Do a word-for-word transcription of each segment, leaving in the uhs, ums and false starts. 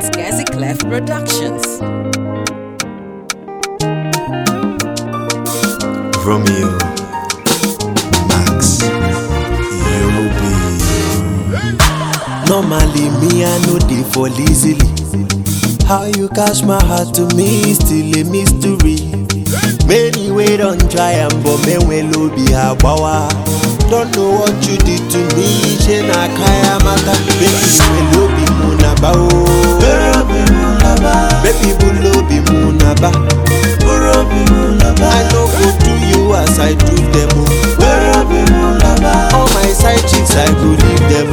Gazi Clef Productions. Romeo, Max, Yobi. Normally me I know they fall easily. How you catch my heart to me still a mystery. Many way don't try and but me will be a bawa. Don't know what you did to me. Shena kaya mata. Baby you will be munaba. Baby will be munaba. I know go do you as I do them. All my side chicks I go leave them.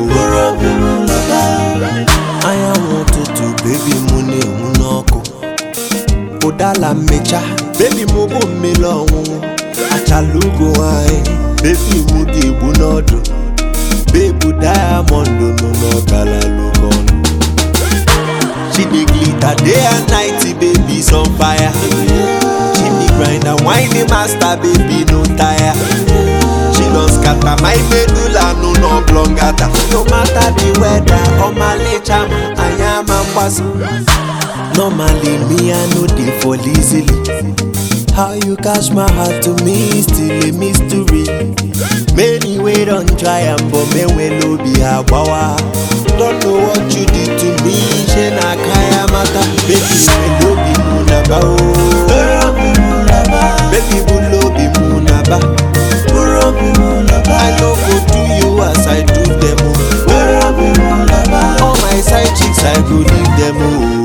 I am wanted to baby mune munoko. Odala mecha baby mobo melon. Achalugo ai baby mudi bunodo. Baby diamond no no kala logon. She dey glitter day and night, baby's on fire. She be grind and whiny master, baby no tire. She don't scatter my medulla, no no blongata. No matter the weather or my nature, I am a boss. Normally me I know they fall easily. How you catch my heart to me still a mystery. Many way don't try and but me will be a bawa. Don't know what you did to me. Shena kaya mata. Baby will be munaba. Baby will be munaba. I know go do you as I do them. All my side chicks I go leave them.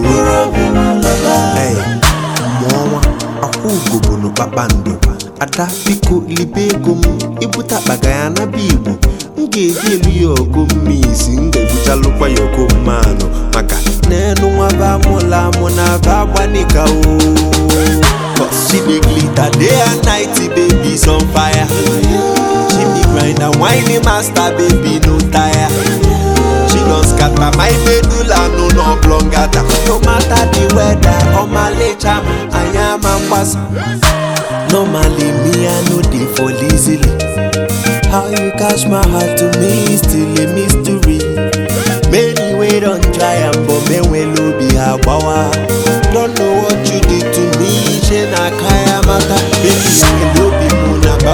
Hey, mama, aku go bono babando. Ada biko libego mu ibuta bagaya na bibu. Nge delu yoko misi nge butalo kwa yoko mano. Maka nenu waba mola mona vaba nika o. Cause she be glitter day and night, baby's on fire. She be grind and whiny master, baby no tire. She don't scatter my medulla, no no blongata. No matter the weather or my nature, I am a boss. Normally me I know they fall easily. How you catch my heart to me still a mystery. Many way don't try and but me will be a bawa. Don't know what you did to me. Shena kaya mata. Baby you will be munaba.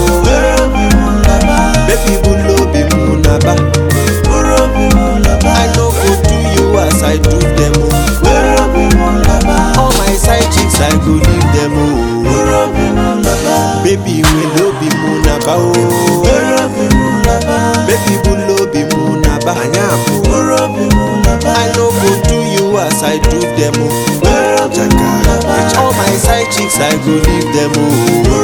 Baby will be munaba. I know go do you as I do them. All my side chicks I go leave them. Baby will be munaba. Baby will be munaba. I know go do you as I do them. All my side chicks I go leave them.